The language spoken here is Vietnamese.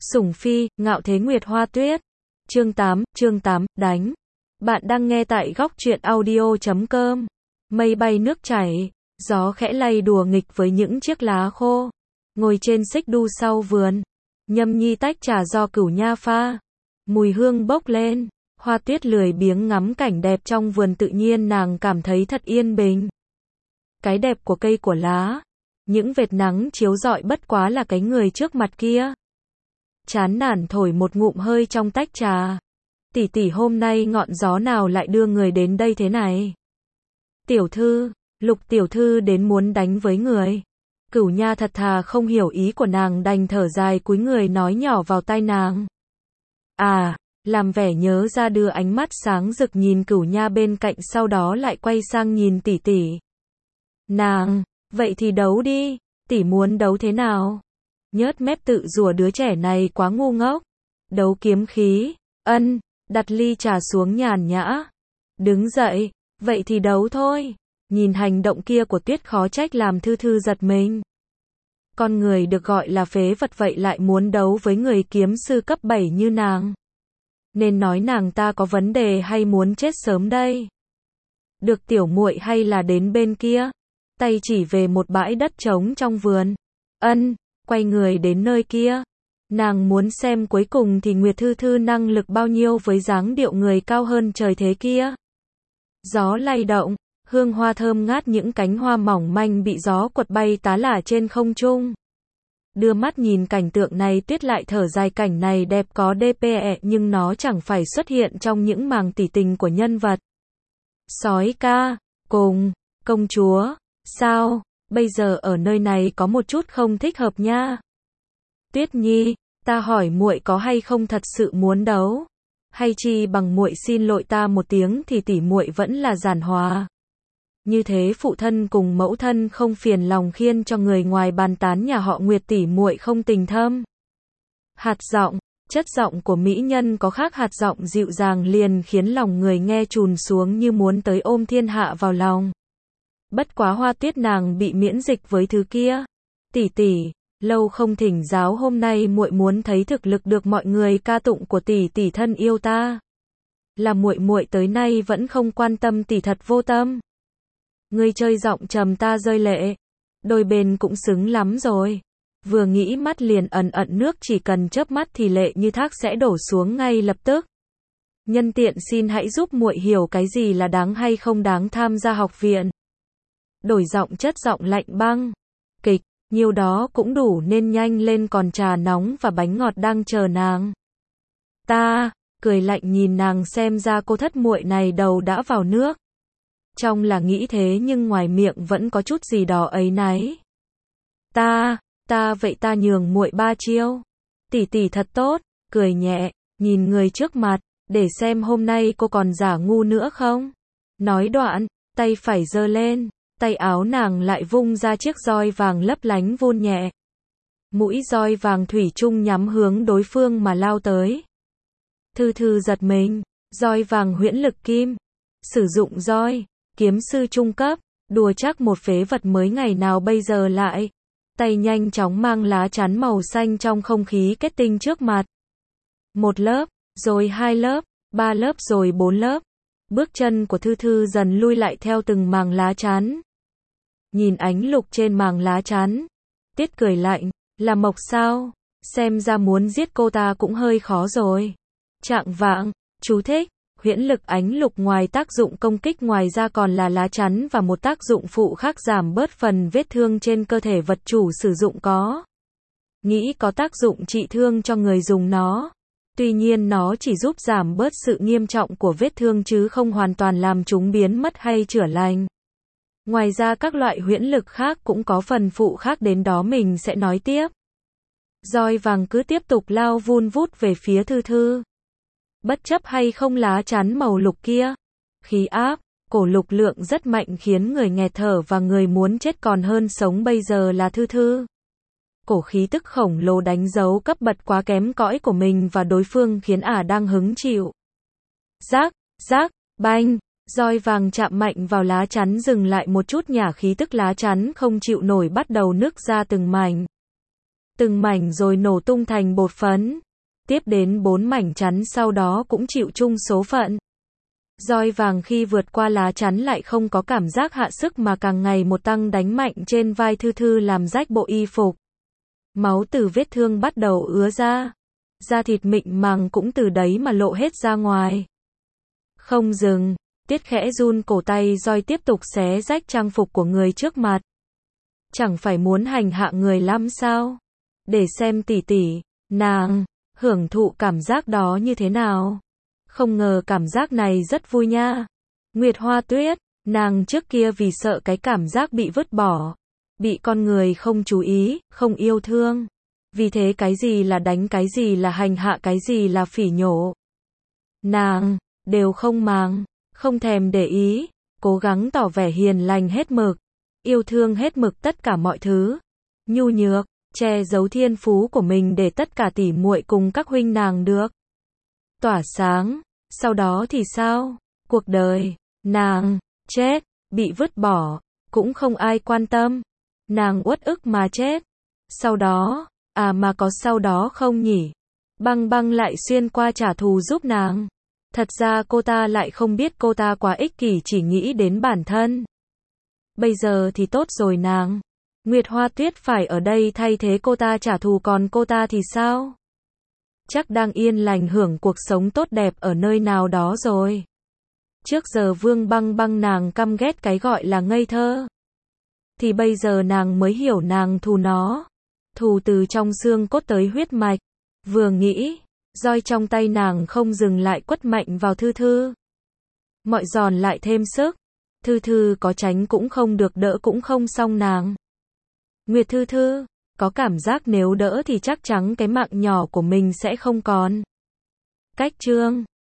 Sủng Phi, Ngạo Thế Nguyệt Hoa Tuyết. Chương 8, đánh. Bạn đang nghe tại góc truyện audio.com. Mây bay nước chảy, gió khẽ lay đùa nghịch với những chiếc lá khô. Ngồi trên xích đu sau vườn, nhâm nhi tách trà do Cửu Nha pha. Mùi hương bốc lên, Hoa Tuyết lười biếng ngắm cảnh đẹp trong vườn, tự nhiên nàng cảm thấy thật yên bình. Cái đẹp của cây của lá, những vệt nắng chiếu rọi bất quá là cái người trước mặt kia. Chán nản thổi một ngụm hơi trong tách trà. Tỷ tỷ, hôm nay ngọn gió nào lại đưa người đến đây thế này? Tiểu thư, Lục tiểu thư đến muốn đánh với người. Cửu Nha thật thà không hiểu ý của nàng, đành thở dài cúi người nói nhỏ vào tai nàng. À, làm vẻ nhớ ra, đưa ánh mắt sáng rực nhìn Cửu Nha bên cạnh, sau đó lại quay sang nhìn tỷ tỷ. Nàng, vậy thì đấu đi, tỷ muốn đấu thế nào? Nhớt mép tự rủa đứa trẻ này quá ngu ngốc. Đấu kiếm khí, đặt ly trà xuống nhàn nhã. Đứng dậy, vậy thì đấu thôi. Nhìn hành động kia của Tuyết khó trách làm Thư Thư giật mình. Con người được gọi là phế vật vậy lại muốn đấu với người kiếm sư cấp 7 như nàng. Nên nói nàng ta có vấn đề hay muốn chết sớm đây? Được tiểu muội, hay là đến bên kia? Tay chỉ về một bãi đất trống trong vườn. Quay người đến nơi kia. Nàng muốn xem cuối cùng thì Nguyệt Thư Thư năng lực bao nhiêu với dáng điệu người cao hơn trời thế kia. Gió lay động, hương hoa thơm ngát, những cánh hoa mỏng manh bị gió quật bay tá lả trên không trung. Đưa mắt nhìn cảnh tượng này, Tuyết lại thở dài, cảnh này đẹp có DPE nhưng nó chẳng phải xuất hiện trong những màng tỉ tình của nhân vật. Sói ca, cùng, công chúa, sao? Bây giờ ở nơi này có một chút không thích hợp nha. Tuyết nhi, ta hỏi muội có hay không thật sự muốn đấu? Hay chi bằng muội xin lỗi ta một tiếng thì tỷ muội vẫn là giản hòa. Như thế phụ thân cùng mẫu thân không phiền lòng khiên cho người ngoài bàn tán nhà họ Nguyệt tỷ muội không tình thâm. Hạt giọng, chất giọng của mỹ nhân có khác hạt giọng dịu dàng liền khiến lòng người nghe trùn xuống như muốn tới ôm thiên hạ vào lòng. Bất quá Hoa Tuyết nàng bị miễn dịch với thứ kia. Tỷ tỷ, lâu không thỉnh giáo, hôm nay muội muốn thấy thực lực được mọi người ca tụng của tỷ tỷ thân yêu ta. Là muội tới nay vẫn không quan tâm tỷ thật vô tâm. Ngươi chơi giọng trầm ta rơi lệ. Đôi bên cũng xứng lắm rồi. Vừa nghĩ mắt liền ẩn nước, chỉ cần chớp mắt thì lệ như thác sẽ đổ xuống ngay lập tức. Nhân tiện xin hãy giúp muội hiểu cái gì là đáng hay không đáng tham gia học viện. Đổi giọng, chất giọng lạnh băng. Kịch, nhiều đó cũng đủ, nên nhanh lên, còn trà nóng và bánh ngọt đang chờ nàng. Ta, cười lạnh nhìn nàng, xem ra cô thất muội này đầu đã vào nước. Trong là nghĩ thế nhưng ngoài miệng vẫn có chút gì đó ấy náy. Vậy ta nhường muội 3 chiêu. Tỷ tỷ thật tốt, cười nhẹ, nhìn người trước mặt, để xem hôm nay cô còn giả ngu nữa không. Nói đoạn, tay phải giơ lên, tay áo nàng lại vung ra chiếc roi vàng lấp lánh vun nhẹ. Mũi roi vàng thủy chung nhắm hướng đối phương mà lao tới. Thư Thư giật mình, roi vàng huyễn lực kim. Sử dụng roi, kiếm sư trung cấp, đùa chắc một phế vật mới ngày nào bây giờ lại. Tay nhanh chóng mang lá chắn màu xanh trong không khí kết tinh trước mặt. 1 lớp, rồi 2 lớp, 3 lớp rồi 4 lớp. Bước chân của Thư Thư dần lui lại theo từng màng lá chắn. Nhìn ánh lục trên màng lá chắn, Tiết cười lạnh, là mộc sao? Xem ra muốn giết cô ta cũng hơi khó rồi. Trạng vạng, chú thích, huyễn lực ánh lục ngoài tác dụng công kích ngoài ra còn là lá chắn và một tác dụng phụ khác, giảm bớt phần vết thương trên cơ thể vật chủ sử dụng có. Nghĩ có tác dụng trị thương cho người dùng nó. Tuy nhiên nó chỉ giúp giảm bớt sự nghiêm trọng của vết thương chứ không hoàn toàn làm chúng biến mất hay chữa lành. Ngoài ra các loại huyễn lực khác cũng có phần phụ khác, đến đó mình sẽ nói tiếp. Roi vàng cứ tiếp tục lao vun vút về phía Thư Thư. Bất chấp hay không lá chắn màu lục kia, khí áp, cổ lục lượng rất mạnh khiến người nghẹt thở và người muốn chết còn hơn sống bây giờ là Thư Thư. Cổ khí tức khổng lồ đánh dấu cấp bậc quá kém cỏi của mình và đối phương khiến ả đang hứng chịu. Rác, banh, roi vàng chạm mạnh vào lá chắn, dừng lại một chút, nhả khí tức lá chắn không chịu nổi bắt đầu nứt ra từng mảnh. từng mảnh rồi nổ tung thành bột phấn. Tiếp đến 4 mảnh chắn sau đó cũng chịu chung số phận. Roi vàng khi vượt qua lá chắn lại không có cảm giác hạ sức mà càng ngày một tăng đánh mạnh trên vai Thư Thư làm rách bộ y phục. Máu từ vết thương bắt đầu ứa ra. Da thịt mịn màng cũng từ đấy mà lộ hết ra ngoài. Không dừng, Tiết khẽ run cổ tay roi tiếp tục xé rách trang phục của người trước mặt. Chẳng phải muốn hành hạ người lắm sao? Để xem tỷ tỷ, nàng, hưởng thụ cảm giác đó như thế nào? Không ngờ cảm giác này rất vui nha. Nguyệt Hoa Tuyết, nàng trước kia vì sợ cái cảm giác bị vứt bỏ, bị con người không chú ý, không yêu thương. Vì thế cái gì là đánh, cái gì là hành hạ, cái gì là phỉ nhổ. Nàng, đều không màng, không thèm để ý, cố gắng tỏ vẻ hiền lành hết mực, yêu thương hết mực tất cả mọi thứ. Nhu nhược, che giấu thiên phú của mình để tất cả tỷ muội cùng các huynh nàng được tỏa sáng. Sau đó thì sao? Cuộc đời, nàng, chết, bị vứt bỏ, cũng không ai quan tâm. Nàng uất ức mà chết. Sau đó, mà có sau đó không nhỉ? Băng Băng lại xuyên qua trả thù giúp nàng. Thật ra cô ta lại không biết cô ta quá ích kỷ chỉ nghĩ đến bản thân. Bây giờ thì tốt rồi nàng. Nguyệt Hoa Tuyết phải ở đây thay thế cô ta trả thù, còn cô ta thì sao? Chắc đang yên lành hưởng cuộc sống tốt đẹp ở nơi nào đó rồi. Trước giờ Vương Băng Băng nàng căm ghét cái gọi là ngây thơ. Thì bây giờ nàng mới hiểu nàng thù nó. Thù từ trong xương cốt tới huyết mạch. Vừa nghĩ, roi trong tay nàng không dừng lại quất mạnh vào Thư Thư. Mọi giòn lại thêm sức. Thư Thư có tránh cũng không được, đỡ cũng không xong nàng. Nguyệt Thư Thư có cảm giác nếu đỡ thì chắc chắn cái mạng nhỏ của mình sẽ không còn. Cách chương